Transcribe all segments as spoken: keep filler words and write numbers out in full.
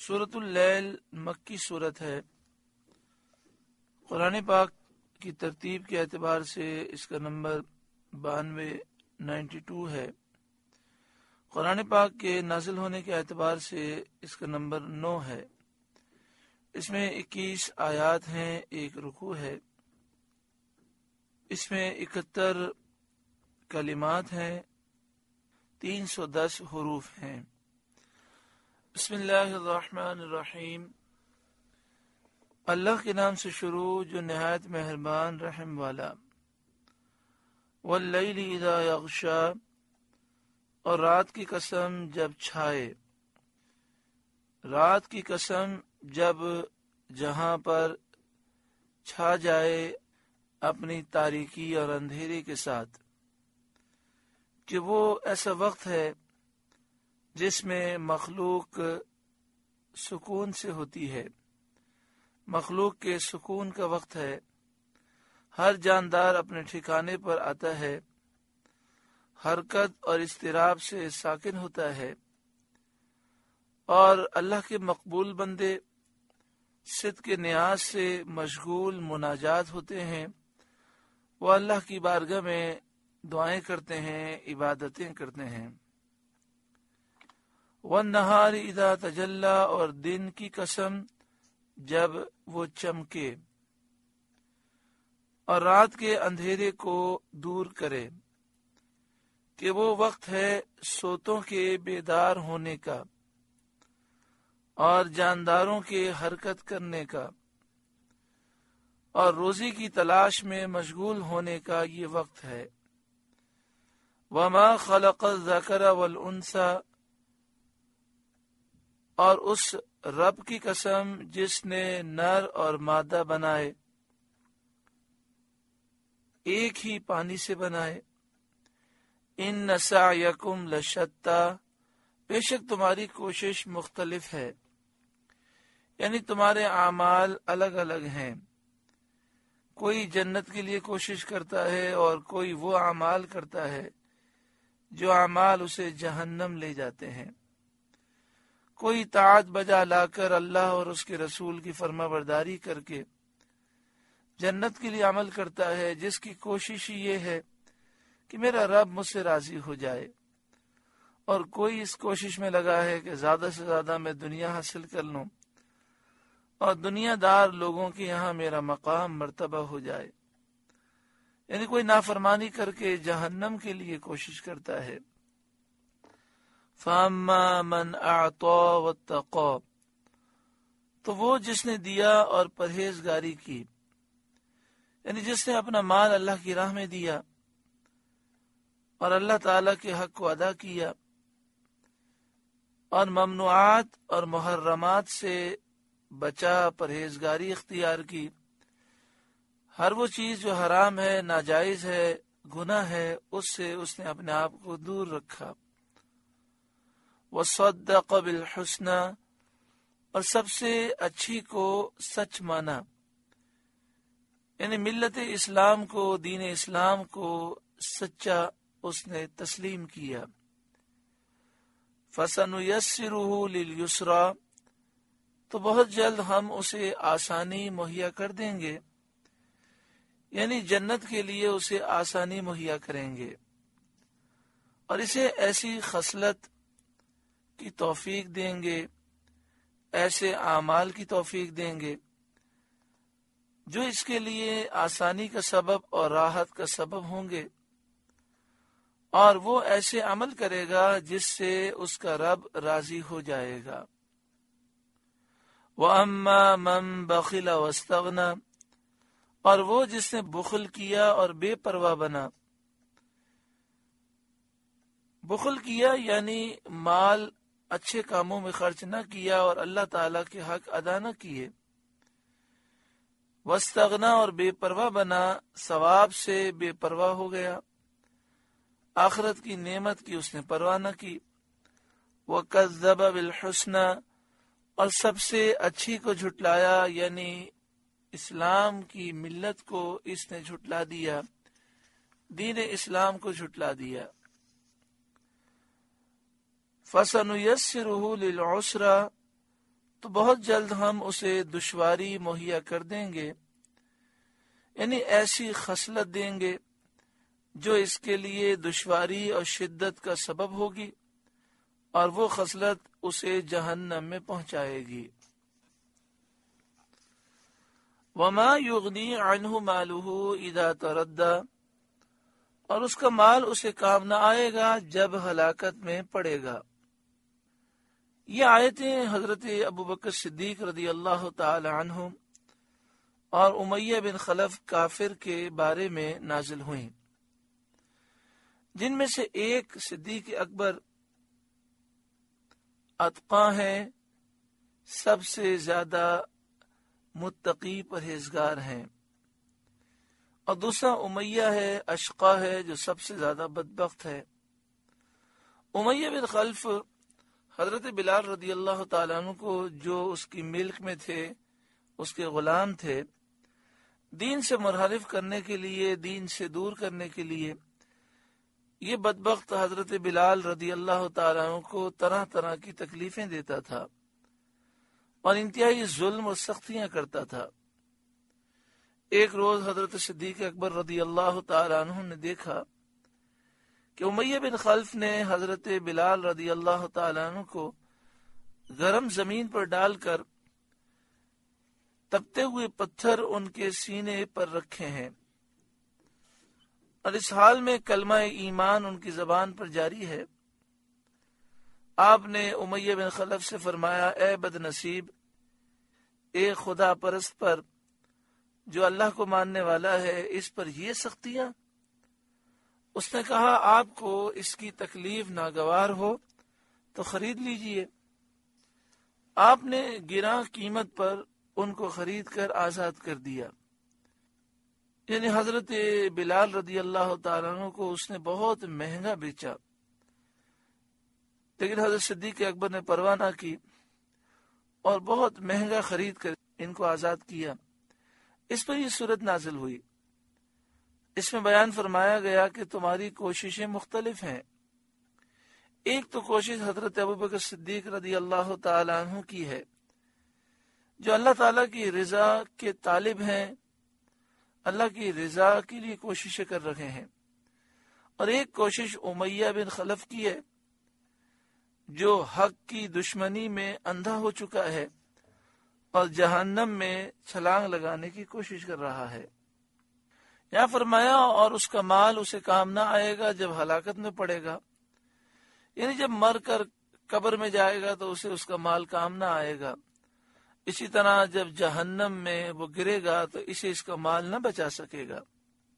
سورۃ اللیل مکی صورت ہے۔ قرآن پاک کی ترتیب کے اعتبار سے اس کا نمبر بانوے نائنٹی ٹو ہے۔ قرآن پاک کے نازل ہونے کے اعتبار سے اس کا نمبر نو ہے۔ اس میں اکیس آیات ہیں، ایک رکوع ہے۔ اس میں اکہتر کلمات ہیں، تین سو دس حروف ہیں۔ بسم اللہ الرحمن الرحیم۔ اللہ کے نام سے شروع جو نہایت مہربان رحم والا۔ واللیل اذا یغشا، اور رات کی قسم جب چھائے۔ رات کی قسم جب جہاں پر چھا جائے اپنی تاریکی اور اندھیرے کے ساتھ، کہ وہ ایسا وقت ہے جس میں مخلوق سکون سے ہوتی ہے، مخلوق کے سکون کا وقت ہے، ہر جاندار اپنے ٹھکانے پر آتا ہے، حرکت اور اضطراب سے ساکن ہوتا ہے، اور اللہ کے مقبول بندے صدق کے نیاز سے مشغول مناجات ہوتے ہیں۔ وہ اللہ کی بارگاہ میں دعائیں کرتے ہیں، عبادتیں کرتے ہیں۔ والنہار اذا تجلی، اور دن کی قسم جب وہ چمکے اور رات کے اندھیرے کو دور کرے، کہ وہ وقت ہے سوتوں کے بیدار ہونے کا اور جانداروں کے حرکت کرنے کا اور روزی کی تلاش میں مشغول ہونے کا یہ وقت ہے۔ وما خلق الذکر والانثی، اور اس رب کی قسم جس نے نر اور مادہ بنائے، ایک ہی پانی سے بنائے۔ ان سعیکم لشتی، بے شک تمہاری کوشش مختلف ہے، یعنی تمہارے اعمال الگ الگ ہیں۔ کوئی جنت کے لیے کوشش کرتا ہے اور کوئی وہ اعمال کرتا ہے جو اعمال اسے جہنم لے جاتے ہیں۔ کوئی طاعت بجا لا کر اللہ اور اس کے رسول کی فرما برداری کر کے جنت کے لیے عمل کرتا ہے، جس کی کوشش یہ ہے کہ میرا رب مجھ سے راضی ہو جائے، اور کوئی اس کوشش میں لگا ہے کہ زیادہ سے زیادہ میں دنیا حاصل کر لوں اور دنیا دار لوگوں کے یہاں میرا مقام مرتبہ ہو جائے، یعنی کوئی نافرمانی کر کے جہنم کے لیے کوشش کرتا ہے۔ فَأَمَّا مَنْ أَعْطَى وَاتَّقَى، تو وہ جس نے دیا اور پرہیزگاری کی، یعنی جس نے اپنا مال اللہ کی راہ میں دیا اور اللہ تعالی کے حق کو ادا کیا اور ممنوعات اور محرمات سے بچا، پرہیزگاری اختیار کی، ہر وہ چیز جو حرام ہے، ناجائز ہے، گناہ ہے، اس سے اس نے اپنے آپ کو دور رکھا۔ وصدق بالحسنى، اور سب سے اچھی کو سچ مانا، یعنی ملت اسلام کو، دین اسلام کو سچا اس نے تسلیم کیا۔ فَسَنُيَسِّرُهُ لِلْيُسْرَى، تو بہت جلد ہم اسے آسانی مہیا کر دیں گے، یعنی جنت کے لیے اسے آسانی مہیا کریں گے، اور اسے ایسی خصلت کی توفیق دیں گے، ایسے اعمال کی توفیق دیں گے جو اس کے لیے آسانی کا سبب اور راحت کا سبب ہوں گے، اور وہ ایسے عمل کرے گا جس سے اس کا رب راضی ہو جائے گا۔ وَأَمَّا مَن بَخِلَ وَاسْتَغْنَى، اور وہ جس نے بخل کیا اور بے پرواہ بنا۔ بخل کیا یعنی مال اچھے کاموں میں خرچ نہ کیا اور اللہ تعالی کے حق ادا نہ کیے۔ واستغنا، اور بے پرواہ بنا، ثواب سے بے پرواہ ہو گیا، آخرت کی نعمت کی اس نے پرواہ نہ کی۔ وکذب بالحسنى، اور سب سے اچھی کو جھٹلایا، یعنی اسلام کی ملت کو اس نے جھٹلا دیا، دین اسلام کو جھٹلا دیا۔ فَسَنُيَسِّرُهُ لِلْعُسْرَى، تو بہت جلد ہم اسے دشواری مہیا کر دیں گے، یعنی ایسی خصلت دیں گے جو اس کے لیے دشواری اور شدت کا سبب ہوگی، اور وہ خصلت اسے جہنم میں پہنچائے گی۔ وما یغنی عنہ مالہ اذا تردی، اور اس کا مال اسے کام نہ آئے گا جب ہلاکت میں پڑے گا۔ یہ آیتیں حضرت ابوبکر صدیق رضی اللہ تعالی عنہ اور امیہ بن خلف کافر کے بارے میں نازل ہوئیں، جن میں سے ایک صدیق اکبر اتقی ہیں، سب سے زیادہ متقی پرہیزگار ہیں، اور دوسرا امیہ ہے، اشقا ہے، جو سب سے زیادہ بدبخت ہے۔ امیہ بن خلف حضرت بلال رضی اللہ تعالیٰ عنہ کو، جو اس کی ملک میں تھے، اس کے غلام تھے، دین سے منحرف کرنے کے لیے، دین سے دور کرنے کے لیے یہ بدبخت حضرت بلال رضی اللہ تعالیٰ عنہ کو طرح طرح کی تکلیفیں دیتا تھا اور انتہائی ظلم اور سختیاں کرتا تھا۔ ایک روز حضرت صدیق اکبر رضی اللہ تعالیٰ عنہ نے دیکھا کہ امیہ بن خلف نے حضرت بلال رضی اللہ تعالیٰ عنہ کو گرم زمین پر ڈال کر تپتے ہوئے پتھر ان کے سینے پر رکھے ہیں، اور اس حال میں کلمہ ایمان ان کی زبان پر جاری ہے۔ آپ نے امیہ بن خلف سے فرمایا، اے بد نصیب، اے خدا پرست پر جو اللہ کو ماننے والا ہے، اس پر یہ سختیاں؟ اس نے کہا، آپ کو اس کی تکلیف ناگوار ہو تو خرید لیجئے۔ آپ نے گراں قیمت پر ان کو خرید کر آزاد کر دیا، یعنی حضرت بلال رضی اللہ تعالیٰ عنہ کو اس نے بہت مہنگا بیچا، لیکن حضرت صدیق اکبر نے پرواہ نہ کی اور بہت مہنگا خرید کر ان کو آزاد کیا۔ اس پر یہ صورت نازل ہوئی۔ اس میں بیان فرمایا گیا کہ تمہاری کوششیں مختلف ہیں۔ ایک تو کوشش حضرت ابوبکر صدیق رضی اللہ تعالیٰ عنہ کی ہے، جو اللہ تعالیٰ کی رضا کے طالب ہیں، اللہ کی رضا کے لیے کوششیں کر رہے ہیں، اور ایک کوشش امیہ بن خلف کی ہے، جو حق کی دشمنی میں اندھا ہو چکا ہے اور جہنم میں چھلانگ لگانے کی کوشش کر رہا ہے۔ یہاں فرمایا، اور اس کا مال اسے کام نہ آئے گا جب ہلاکت میں پڑے گا، یعنی جب مر کر قبر میں جائے گا تو اسے اس کا مال کام نہ آئے گا۔ اسی طرح جب جہنم میں وہ گرے گا تو اسے اس کا مال نہ بچا سکے گا۔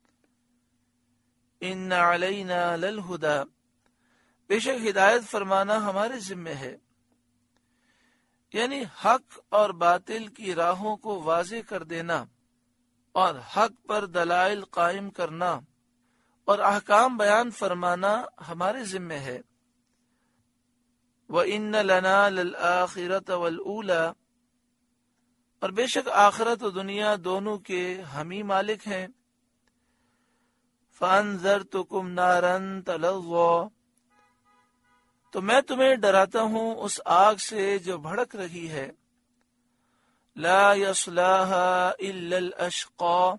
ان علینا للہدی، بے شک ہدایت فرمانا ہمارے ذمہ ہے، یعنی حق اور باطل کی راہوں کو واضح کر دینا اور حق پر دلائل قائم کرنا اور احکام بیان فرمانا ہمارے ذمہ ہے۔ وَإِنَّ لَنَا لَلْآخِرَةَ وَالْأُولَى، اور بے شک آخرت و دنیا دونوں کے ہم ہی مالک ہیں۔ فَأَنذَرْتُكُمْ نَارًا تَلَظَّىٰ، تو میں تمہیں ڈراتا ہوں اس آگ سے جو بھڑک رہی ہے۔ لا يصلاها الا الاشقى،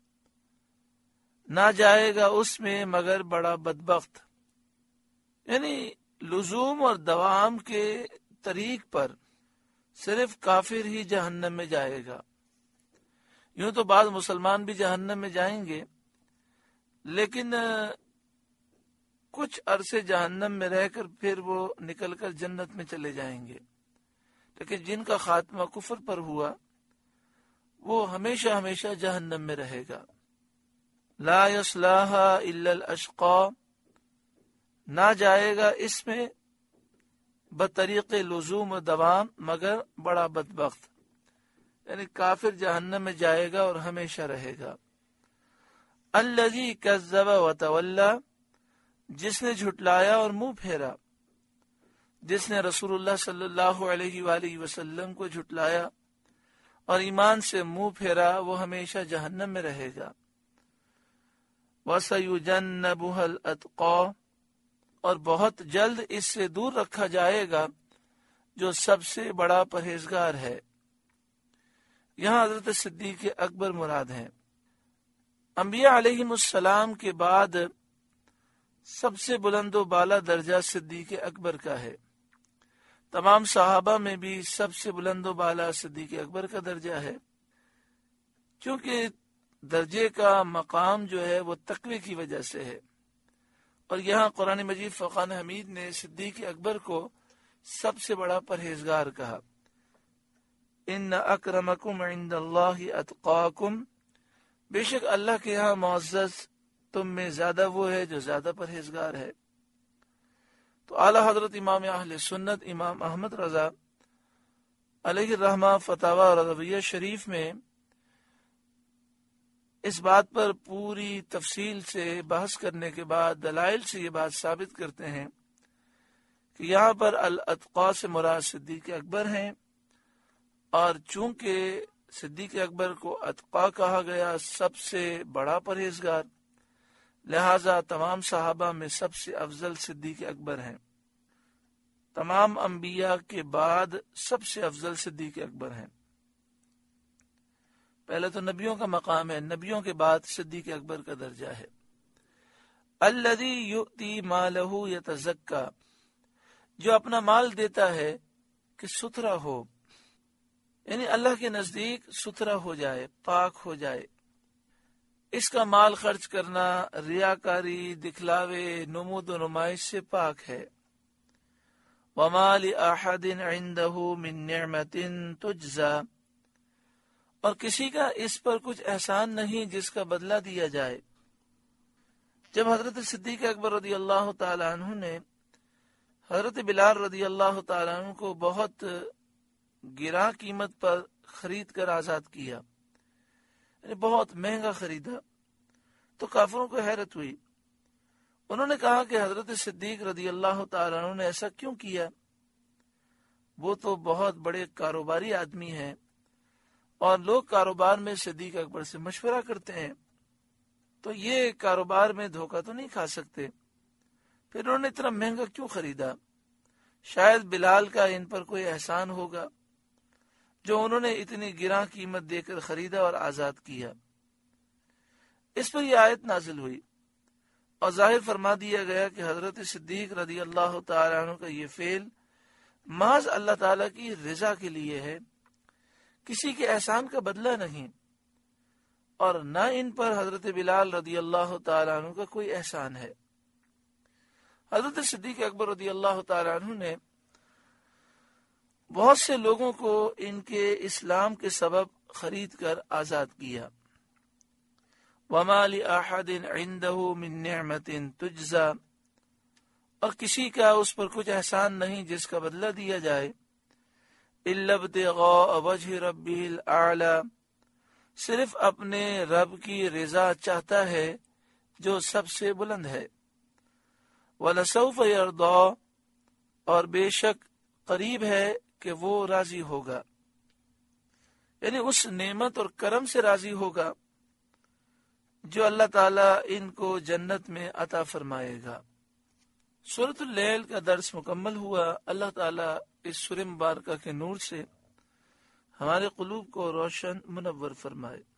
نہ جائے گا اس میں مگر بڑا بدبخت، یعنی لزوم اور دوام کے طریق پر صرف کافر ہی جہنم میں جائے گا۔ یوں تو بعض مسلمان بھی جہنم میں جائیں گے، لیکن کچھ عرصے جہنم میں رہ کر پھر وہ نکل کر جنت میں چلے جائیں گے، لیکن جن کا خاتمہ کفر پر ہوا وہ ہمیشہ ہمیشہ جہنم میں رہے گا۔ لا یصلاها الا الاشقى، نہ جائے گا اس میں بطریق لزوم و دوام مگر بڑا بدبخت، یعنی کافر جہنم میں جائے گا اور ہمیشہ رہے گا۔ الذی کذب وتولی، جس نے جھٹلایا اور منہ پھیرا، جس نے رسول اللہ صلی اللہ علیہ وآلہ وسلم کو جھٹلایا اور ایمان سے منہ پھیرا، وہ ہمیشہ جہنم میں رہے گا۔ وَسَيُجَنَّبُهَا الْأَتْقَى، اور بہت جلد اس سے دور رکھا جائے گا جو سب سے بڑا پرہیزگار ہے۔ یہاں حضرت صدیق اکبر مراد ہیں۔ انبیاء علیہم السلام کے بعد سب سے بلند و بالا درجہ صدیق اکبر کا ہے۔ تمام صحابہ میں بھی سب سے بلند و بالا صدیق اکبر کا درجہ ہے، کیونکہ درجے کا مقام جو ہے وہ تقوی کی وجہ سے ہے۔ اور یہاں قرآن مجید فرقان حمید نے صدیق اکبر کو سب سے بڑا پرہیزگار کہا۔ ان اکرمکم عند اللہ اتقاکم، بے شک اللہ کے یہاں معزز تم میں زیادہ وہ ہے جو زیادہ پرہیزگار ہے۔ تو اعلی حضرت امام اہل سنت امام احمد رضا علیہ الرحمہ فتاوی رضویہ شریف میں اس بات پر پوری تفصیل سے بحث کرنے کے بعد دلائل سے یہ بات ثابت کرتے ہیں کہ یہاں پر الاتقا سے مراد صدیق اکبر ہیں، اور چونکہ صدیق اکبر کو اتقا کہا گیا، سب سے بڑا پرہیزگار، لہذا تمام صحابہ میں سب سے افضل صدیق اکبر ہیں۔ تمام انبیاء کے بعد سب سے افضل صدیق اکبر ہیں۔ پہلے تو نبیوں کا مقام ہے، نبیوں کے بعد صدیق اکبر کا درجہ ہے۔ الذی یؤتی مالہ یتزکا، جو اپنا مال دیتا ہے کہ ستھرا ہو، یعنی اللہ کے نزدیک ستھرا ہو جائے، پاک ہو جائے۔ اس کا مال خرچ کرنا ریاکاری، دکھلاوے، نمود و نمائش سے پاک ہے۔ وما لأحد عنده من نعمت تجزا، اور کسی کا اس پر کچھ احسان نہیں جس کا بدلہ دیا جائے۔ جب حضرت صدیق اکبر رضی اللہ تعالی عنہ نے حضرت بلال رضی اللہ تعالی عنہ کو بہت گراں قیمت پر خرید کر آزاد کیا، یعنی بہت مہنگا خریدا، تو کافروں کو حیرت ہوئی۔ انہوں نے کہا کہ حضرت صدیق رضی اللہ تعالی عنہ نے ایسا کیوں کیا؟ وہ تو بہت بڑے کاروباری آدمی ہیں، اور لوگ کاروبار میں صدیق اکبر سے مشورہ کرتے ہیں، تو یہ کاروبار میں دھوکہ تو نہیں کھا سکتے، پھر انہوں نے اتنا مہنگا کیوں خریدا؟ شاید بلال کا ان پر کوئی احسان ہوگا جو انہوں نے اتنی گراں قیمت دے کر خریدا اور آزاد کیا۔ اس پر یہ آیت نازل ہوئی اور ظاہر فرما دیا گیا کہ حضرت صدیق رضی اللہ تعالی عنہ کا یہ فعل محض اللہ تعالی کی رضا کے لیے ہے، کسی کے احسان کا بدلہ نہیں، اور نہ ان پر حضرت بلال رضی اللہ تعالی عنہ کا کوئی احسان ہے۔ حضرت صدیق اکبر رضی اللہ تعالی عنہ نے بہت سے لوگوں کو ان کے اسلام کے سبب خرید کر آزاد کیا۔ وَمَا لِأَحَدٍ عِنْدَهُ مِن نِعْمَةٍ تُجْزَى، اور کسی کا اس پر کچھ احسان نہیں جس کا بدلہ دیا جائے۔ إِلَّا ابْتِغَاءَ وَجْهِ رَبِّهِ الْأَعْلَى، صرف اپنے رب کی رضا چاہتا ہے جو سب سے بلند ہے۔ وَلَسَوْفَ يَرْضَى، اور بے شک قریب ہے کہ وہ راضی ہوگا، یعنی اس نعمت اور کرم سے راضی ہوگا جو اللہ تعالیٰ ان کو جنت میں عطا فرمائے گا۔ سورۃ اللیل کا درس مکمل ہوا۔ اللہ تعالیٰ اس سورہ مبارکہ کے نور سے ہمارے قلوب کو روشن منور فرمائے۔